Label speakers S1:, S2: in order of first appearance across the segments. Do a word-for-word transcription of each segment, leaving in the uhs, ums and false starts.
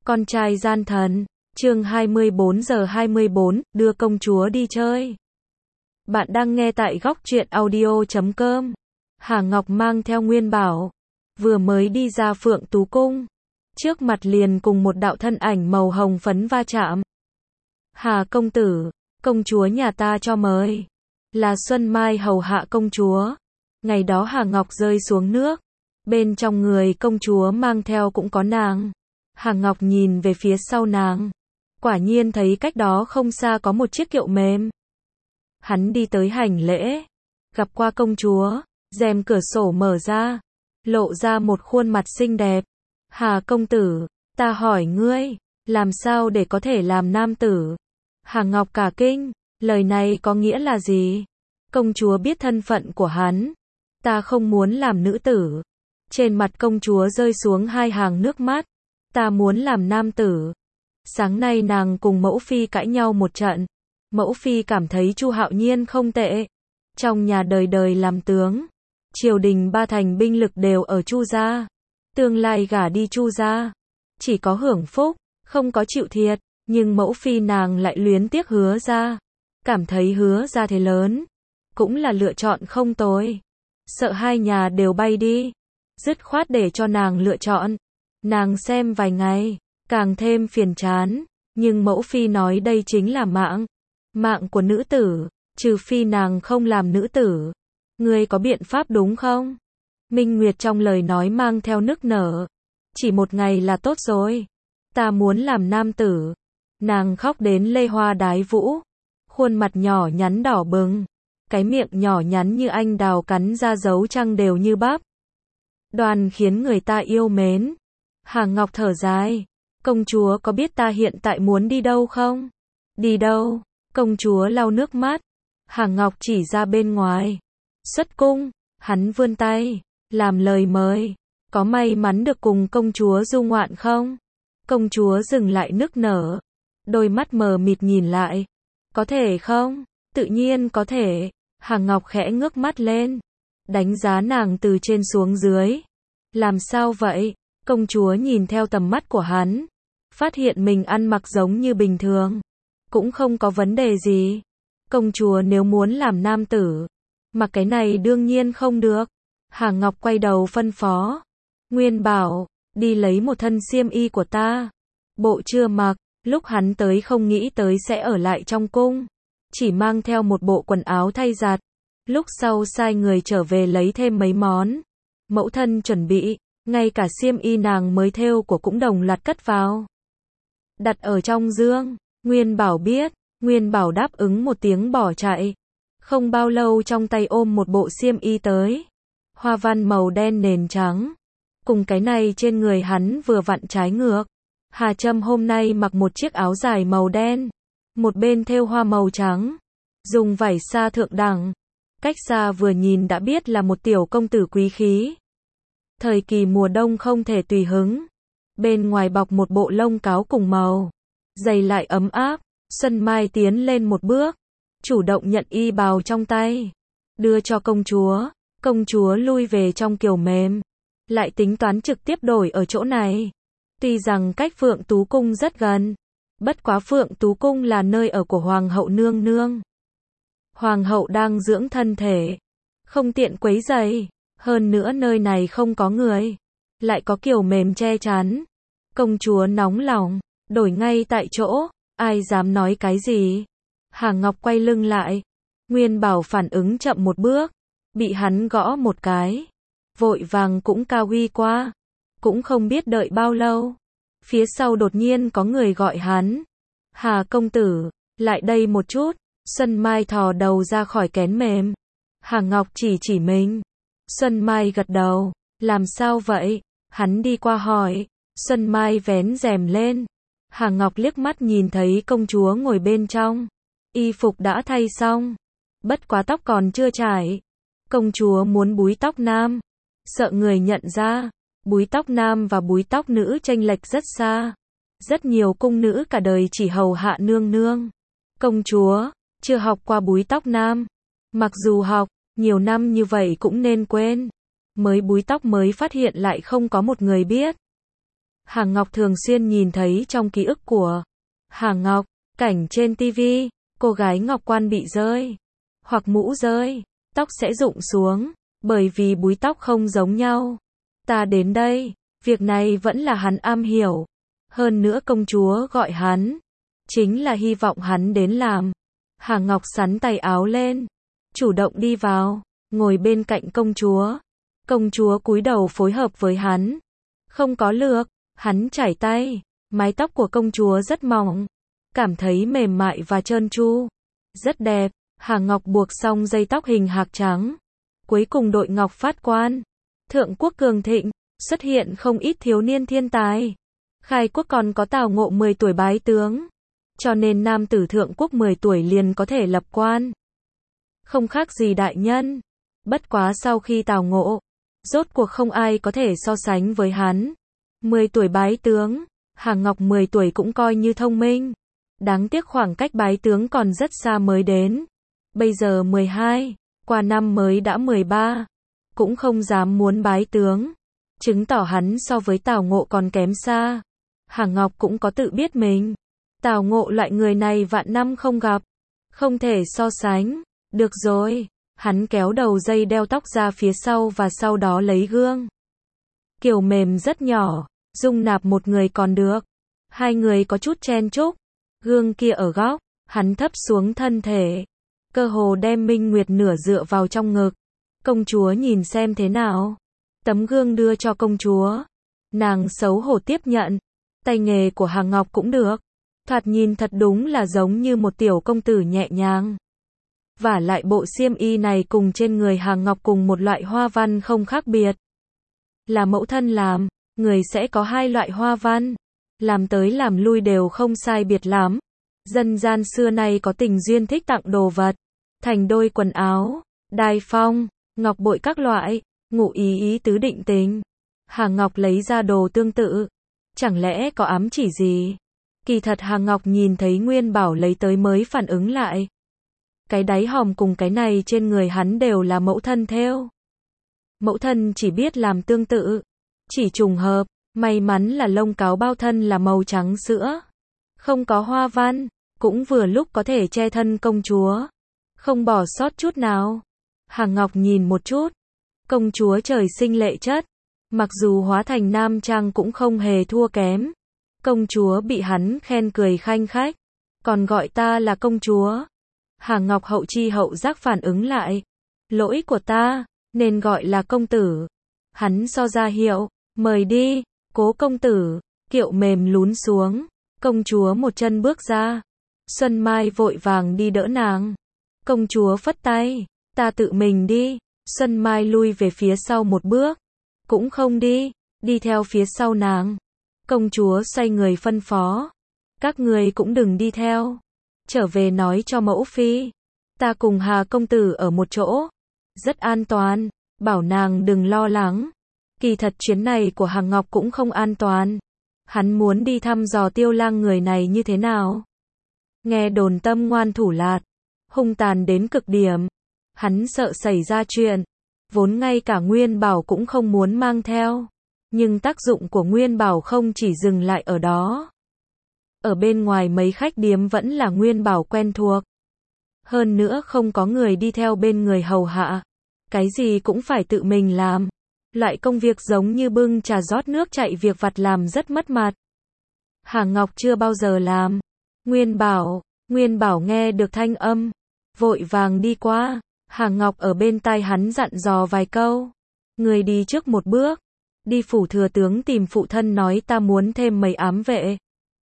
S1: Con trai gian thần, chương hai mươi bốn giờ hai mươi bốn, đưa công chúa đi chơi. Bạn đang nghe tại góc truyện audio chấm com. Hà Ngọc mang theo Nguyên Bảo, vừa mới đi ra Phượng Tú Cung. Trước mặt liền cùng một đạo thân ảnh màu hồng phấn va chạm. Hà công tử, công chúa nhà ta cho mời. Là Xuân Mai hầu hạ công chúa. Ngày đó Hà Ngọc rơi xuống nước. Bên trong người công chúa mang theo cũng có nàng. Hà Ngọc nhìn về phía sau nàng. Quả nhiên thấy cách đó không xa có một chiếc kiệu mềm. Hắn đi tới hành lễ. Gặp qua công chúa. Rèm cửa sổ mở ra. Lộ ra một khuôn mặt xinh đẹp. Hà công tử, ta hỏi ngươi, làm sao để có thể làm nam tử? Hà Ngọc cả kinh, lời này có nghĩa là gì? Công chúa biết thân phận của hắn. Ta không muốn làm nữ tử. Trên mặt công chúa rơi xuống hai hàng nước mắt. Ta muốn làm nam tử. Sáng nay nàng cùng mẫu phi cãi nhau một trận. Mẫu phi cảm thấy Chu Hạo Nhiên không tệ. Trong nhà đời đời làm tướng. Triều đình ba thành binh lực đều ở Chu gia. Tương lai gả đi Chu gia. Chỉ có hưởng phúc, không có chịu thiệt. Nhưng mẫu phi nàng lại luyến tiếc Hứa gia. Cảm thấy Hứa gia thế lớn. Cũng là lựa chọn không tồi. Sợ hai nhà đều bay đi. Dứt khoát để cho nàng lựa chọn. Nàng xem vài ngày, càng thêm phiền chán. Nhưng mẫu phi nói đây chính là mạng. Mạng của nữ tử, trừ phi nàng không làm nữ tử. Ngươi có biện pháp đúng không? Minh Nguyệt trong lời nói mang theo nức nở. Chỉ một ngày là tốt rồi. Ta muốn làm nam tử. Nàng khóc đến lê hoa đái vũ. Khuôn mặt nhỏ nhắn đỏ bừng. Cái miệng nhỏ nhắn như anh đào cắn ra dấu răng đều như bắp. Đoàn khiến người ta yêu mến. Hà Ngọc thở dài. Công chúa có biết ta hiện tại muốn đi đâu không? Đi đâu? Công chúa lau nước mắt. Hà Ngọc chỉ ra bên ngoài. Xuất cung. Hắn vươn tay. Làm lời mời. Có may mắn được cùng công chúa du ngoạn không? Công chúa dừng lại nức nở. Đôi mắt mờ mịt nhìn lại. Có thể không? Tự nhiên có thể. Hà Ngọc khẽ ngước mắt lên. Đánh giá nàng từ trên xuống dưới. Làm sao vậy? Công chúa nhìn theo tầm mắt của hắn. Phát hiện mình ăn mặc giống như bình thường. Cũng không có vấn đề gì. Công chúa nếu muốn làm nam tử. Mặc cái này đương nhiên không được. Hà Ngọc quay đầu phân phó. Nguyên Bảo, đi lấy một thân xiêm y của ta. Bộ chưa mặc, lúc hắn tới không nghĩ tới sẽ ở lại trong cung. Chỉ mang theo một bộ quần áo thay giặt. Lúc sau sai người trở về lấy thêm mấy món. Mẫu thân chuẩn bị, ngay cả xiêm y nàng mới thêu của cũng đồng loạt cất vào. Đặt ở trong dương, Nguyên Bảo biết, Nguyên Bảo đáp ứng một tiếng bỏ chạy. Không bao lâu trong tay ôm một bộ xiêm y tới. Hoa văn màu đen nền trắng. Cùng cái này trên người hắn vừa vặn trái ngược. Hà Trâm hôm nay mặc một chiếc áo dài màu đen. Một bên thêu hoa màu trắng. Dùng vải sa thượng đẳng. Cách xa vừa nhìn đã biết là một tiểu công tử quý khí. Thời kỳ mùa đông không thể tùy hứng. Bên ngoài bọc một bộ lông cáo cùng màu. Giày lại ấm áp. Xuân Mai tiến lên một bước. Chủ động nhận y bào trong tay. Đưa cho công chúa. Công chúa lui về trong kiều mềm. Lại tính toán trực tiếp đổi ở chỗ này. Tuy rằng cách Phượng Tú Cung rất gần. Bất quá Phượng Tú Cung là nơi ở của Hoàng hậu nương nương. Hoàng hậu đang dưỡng thân thể. Không tiện quấy rầy. Hơn nữa nơi này không có người. Lại có kiều mềm che chắn. Công chúa nóng lòng. Đổi ngay tại chỗ. Ai dám nói cái gì? Hà Ngọc quay lưng lại. Nguyên Bảo phản ứng chậm một bước. Bị hắn gõ một cái. Vội vàng cũng cao huy qua. Cũng không biết đợi bao lâu. Phía sau đột nhiên có người gọi hắn. Hà công tử, lại đây một chút. Xuân Mai thò đầu ra khỏi kén mềm. Hà Ngọc chỉ chỉ mình. Xuân Mai gật đầu. Làm sao vậy? Hắn đi qua hỏi. Xuân Mai vén rèm lên. Hà Ngọc liếc mắt nhìn thấy công chúa ngồi bên trong. Y phục đã thay xong. Bất quá tóc còn chưa trải. Công chúa muốn búi tóc nam. Sợ người nhận ra. Búi tóc nam và búi tóc nữ chênh lệch rất xa. Rất nhiều cung nữ cả đời chỉ hầu hạ nương nương. Công chúa, chưa học qua búi tóc nam. Mặc dù học, nhiều năm như vậy cũng nên quên. Mới búi tóc mới phát hiện lại không có một người biết. Hà Ngọc thường xuyên nhìn thấy trong ký ức của Hà Ngọc, cảnh trên tivi, cô gái ngọc quan bị rơi, hoặc mũ rơi, tóc sẽ rụng xuống, bởi vì búi tóc không giống nhau. Ta đến đây, việc này vẫn là hắn am hiểu. Hơn nữa công chúa gọi hắn, chính là hy vọng hắn đến làm. Hà Ngọc xắn tay áo lên, chủ động đi vào, ngồi bên cạnh công chúa. Công chúa cúi đầu phối hợp với hắn. Không có lược, hắn chải tay, mái tóc của công chúa rất mỏng, cảm thấy mềm mại và trơn tru, rất đẹp. Hà Ngọc buộc xong dây tóc hình hạc trắng. Cuối cùng đội ngọc phát quan, thượng quốc cường thịnh, xuất hiện không ít thiếu niên thiên tài. Khai quốc còn có Tào Ngộ mười tuổi bái tướng, cho nên nam tử thượng quốc mười tuổi liền có thể lập quan. Không khác gì đại nhân. Bất quá sau khi Tào Ngộ, rốt cuộc không ai có thể so sánh với hắn. mười tuổi bái tướng, Hà Ngọc mười tuổi cũng coi như thông minh. Đáng tiếc khoảng cách bái tướng còn rất xa mới đến. Bây giờ mười hai, qua năm mới đã mười ba, cũng không dám muốn bái tướng, chứng tỏ hắn so với Tào Ngộ còn kém xa. Hà Ngọc cũng có tự biết mình. Tào Ngộ loại người này vạn năm không gặp, không thể so sánh. Được rồi, hắn kéo đầu dây đeo tóc ra phía sau và sau đó lấy gương. Kiểu mềm rất nhỏ, dung nạp một người còn được. Hai người có chút chen chúc. Gương kia ở góc, hắn thấp xuống thân thể, cơ hồ đem Minh Nguyệt nửa dựa vào trong ngực. Công chúa nhìn xem thế nào. Tấm gương đưa cho công chúa. Nàng xấu hổ tiếp nhận. Tay nghề của Hà Ngọc cũng được. Thoạt nhìn thật đúng là giống như một tiểu công tử nhẹ nhàng. Vả lại bộ xiêm y này cùng trên người Hà Ngọc cùng một loại hoa văn không khác biệt. Là mẫu thân làm, người sẽ có hai loại hoa văn. Làm tới làm lui đều không sai biệt lắm. Dân gian xưa nay có tình duyên thích tặng đồ vật. Thành đôi quần áo, đai phong, ngọc bội các loại, ngụ ý ý tứ định tình. Hà Ngọc lấy ra đồ tương tự. Chẳng lẽ có ám chỉ gì? Kỳ thật Hà Ngọc nhìn thấy Nguyên Bảo lấy tới mới phản ứng lại. Cái đáy hòm cùng cái này trên người hắn đều là mẫu thân thêu. Mẫu thân chỉ biết làm tương tự. Chỉ trùng hợp, may mắn là lông cáo bao thân là màu trắng sữa. Không có hoa văn, cũng vừa lúc có thể che thân công chúa. Không bỏ sót chút nào. Hà Ngọc nhìn một chút. Công chúa trời sinh lệ chất. Mặc dù hóa thành nam trang cũng không hề thua kém. Công chúa bị hắn khen cười khanh khách. Còn gọi ta là công chúa. Hà Ngọc hậu chi hậu giác phản ứng lại. Lỗi của ta, nên gọi là công tử. Hắn so ra hiệu, mời đi, Cố công tử. Kiệu mềm lún xuống. Công chúa một chân bước ra. Xuân Mai vội vàng đi đỡ nàng. Công chúa phất tay. Ta tự mình đi. Xuân Mai lui về phía sau một bước. Cũng không đi. Đi theo phía sau nàng. Công chúa xoay người phân phó. Các người cũng đừng đi theo. Trở về nói cho mẫu phi. Ta cùng Hà công tử ở một chỗ. Rất an toàn. Bảo nàng đừng lo lắng. Kỳ thật chuyến này của Hà Ngọc cũng không an toàn. Hắn muốn đi thăm dò Tiêu Lang người này như thế nào. Nghe đồn tâm ngoan thủ lạt. Hung tàn đến cực điểm. Hắn sợ xảy ra chuyện. Vốn ngay cả Nguyên Bảo cũng không muốn mang theo. Nhưng tác dụng của Nguyên Bảo không chỉ dừng lại ở đó. Ở bên ngoài mấy khách điếm vẫn là Nguyên Bảo quen thuộc. Hơn nữa không có người đi theo bên người hầu hạ. Cái gì cũng phải tự mình làm. Loại công việc giống như bưng trà rót nước chạy việc vặt làm rất mất mặt. Hà Ngọc chưa bao giờ làm. Nguyên Bảo, Nguyên Bảo nghe được thanh âm. Vội vàng đi qua. Hà Ngọc ở bên tai hắn dặn dò vài câu. Người đi trước một bước. Đi phủ thừa tướng tìm phụ thân nói ta muốn thêm mấy ám vệ.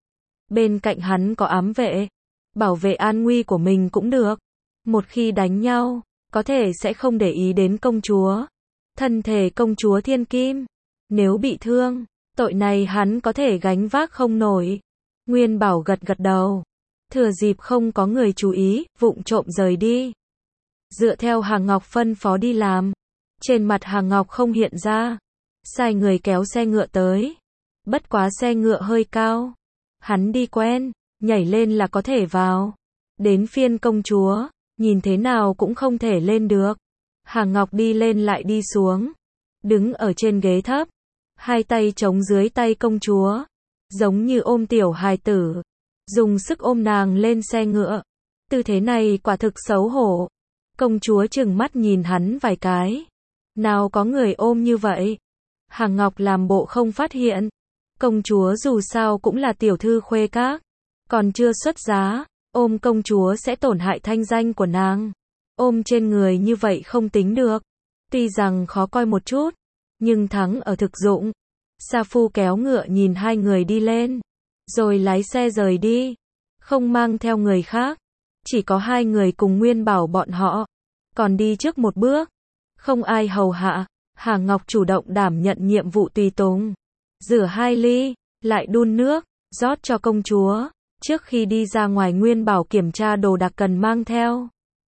S1: Bên cạnh hắn có ám vệ. Bảo vệ an nguy của mình cũng được. Một khi đánh nhau, có thể sẽ không để ý đến công chúa. Thân thể công chúa thiên kim. Nếu bị thương, tội này hắn có thể gánh vác không nổi. Nguyên Bảo gật gật đầu. Thừa dịp không có người chú ý, vụng trộm rời đi. Dựa theo Hà Ngọc phân phó đi làm. Trên mặt Hà Ngọc không hiện ra. Sai người kéo xe ngựa tới. Bất quá xe ngựa hơi cao. Hắn đi quen, nhảy lên là có thể vào. Đến phiên công chúa, nhìn thế nào cũng không thể lên được. Hà Ngọc đi lên lại đi xuống. Đứng ở trên ghế thấp. hai tay chống dưới tay công chúa, giống như ôm tiểu hài tử, dùng sức ôm nàng lên xe ngựa. Tư thế này quả thực xấu hổ. Công chúa trừng mắt nhìn hắn vài cái. Nào có người ôm như vậy. Hàng Ngọc làm bộ không phát hiện. Công chúa dù sao cũng là tiểu thư khuê các, còn chưa xuất giá, ôm công chúa sẽ tổn hại thanh danh của nàng. Ôm trên người như vậy không tính được. Tuy rằng khó coi một chút, nhưng thắng ở thực dụng. Sa Phu kéo ngựa nhìn hai người đi lên, rồi lái xe rời đi, không mang theo người khác. Chỉ có hai người cùng Nguyên Bảo bọn họ, còn đi trước một bước, không ai hầu hạ. Hà Ngọc chủ động đảm nhận nhiệm vụ tùy tùng, rửa hai ly, lại đun nước, rót cho công chúa. Trước khi đi ra ngoài Nguyên Bảo kiểm tra đồ đạc cần mang theo.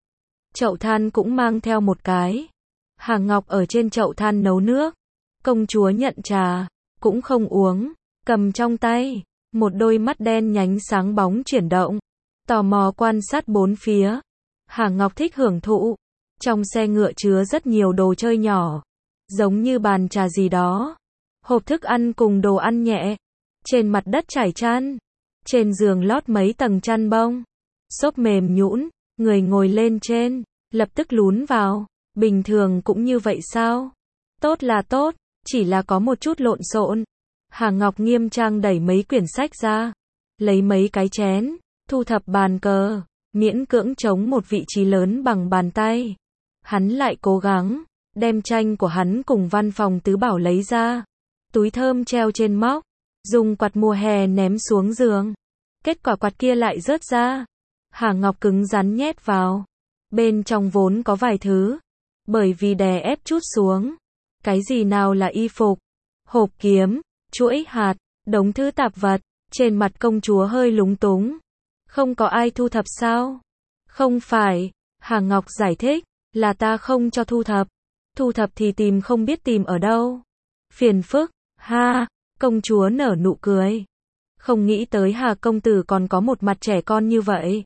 S1: Chậu than cũng mang theo một cái. Hà Ngọc ở trên chậu than nấu nước. Công chúa nhận trà, cũng không uống, cầm trong tay, một đôi mắt đen nhánh sáng bóng chuyển động, tò mò quan sát bốn phía. Hà Ngọc thích hưởng thụ. Trong xe ngựa chứa rất nhiều đồ chơi nhỏ, giống như bàn trà gì đó, hộp thức ăn cùng đồ ăn nhẹ. Trên mặt đất trải chăn, trên giường lót mấy tầng chăn bông, xốp mềm nhũn, người ngồi lên trên, lập tức lún vào. Bình thường cũng như vậy sao? Tốt là tốt, chỉ là có một chút lộn xộn. Hà Ngọc nghiêm trang đẩy mấy quyển sách ra, lấy mấy cái chén, thu thập bàn cờ, miễn cưỡng chống một vị trí lớn bằng bàn tay. Hắn lại cố gắng đem tranh của hắn cùng văn phòng tứ bảo lấy ra, túi thơm treo trên móc, dùng quạt mùa hè ném xuống giường. Kết quả quạt kia lại rớt ra. Hà Ngọc cứng rắn nhét vào. Bên trong vốn có vài thứ, bởi vì đè ép chút xuống. Cái gì nào là y phục, hộp kiếm, chuỗi hạt, đống thứ tạp vật. Trên mặt công chúa hơi lúng túng. Không có ai thu thập sao? Không phải, Hà Ngọc giải thích, là ta không cho thu thập. Thu thập thì tìm không biết tìm ở đâu. Phiền phức, ha, công chúa nở nụ cười. Không nghĩ tới Hà công tử còn có một mặt trẻ con như vậy.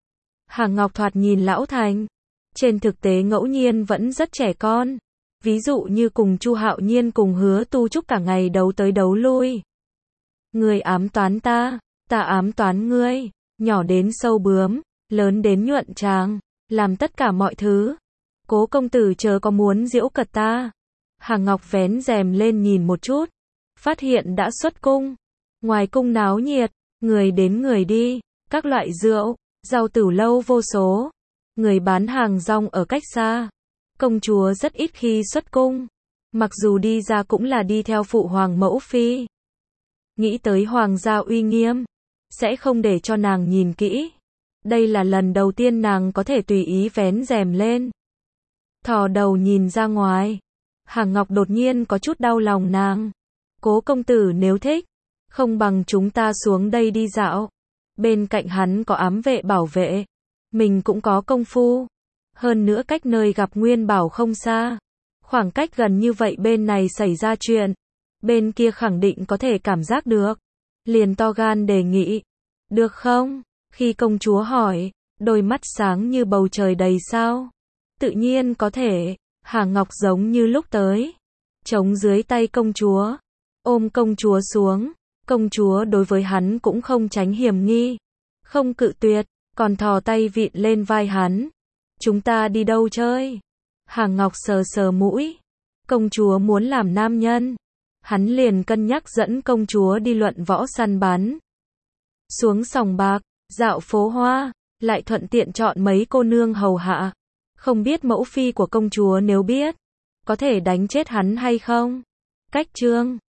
S1: Hà Ngọc thoạt nhìn lão thành, trên thực tế ngẫu nhiên vẫn rất trẻ con. Ví dụ như cùng Chu Hạo Nhiên cùng Hứa Tu Trúc cả ngày đấu tới đấu lui. Ngươi ám toán ta, ta ám toán ngươi, nhỏ đến sâu bướm, lớn đến nhuận tràng, làm tất cả mọi thứ. Cố công tử chớ có muốn giễu cợt ta. Hà Ngọc vén rèm lên nhìn một chút, phát hiện đã xuất cung. Ngoài cung náo nhiệt, người đến người đi, các loại rượu, rau tửu lâu vô số. Người bán hàng rong ở cách xa. Công chúa rất ít khi xuất cung, mặc dù đi ra cũng là đi theo phụ hoàng mẫu phi. Nghĩ tới hoàng gia uy nghiêm, sẽ không để cho nàng nhìn kỹ. Đây là lần đầu tiên nàng có thể tùy ý vén rèm lên, thò đầu nhìn ra ngoài. Hà Ngọc đột nhiên có chút đau lòng nàng. Cố công tử nếu thích, không bằng chúng ta xuống đây đi dạo. Bên cạnh hắn có ám vệ bảo vệ, mình cũng có công phu. Hơn nữa cách nơi gặp Nguyên Bảo không xa. Khoảng cách gần như vậy bên này xảy ra chuyện, bên kia khẳng định có thể cảm giác được. Liền to gan đề nghị. Được không? Khi công chúa hỏi, đôi mắt sáng như bầu trời đầy sao. Tự nhiên có thể. Hà Ngọc giống như lúc tới, chống dưới tay công chúa, ôm công chúa xuống. Công chúa đối với hắn cũng không tránh hiểm nghi, không cự tuyệt, còn thò tay vịn lên vai hắn. Chúng ta đi đâu chơi? Hà Ngọc sờ sờ mũi. Công chúa muốn làm nam nhân, hắn liền cân nhắc dẫn công chúa đi luận võ săn bắn, xuống sòng bạc, dạo phố hoa, lại thuận tiện chọn mấy cô nương hầu hạ. Không biết mẫu phi của công chúa nếu biết, có thể đánh chết hắn hay không? Cách chương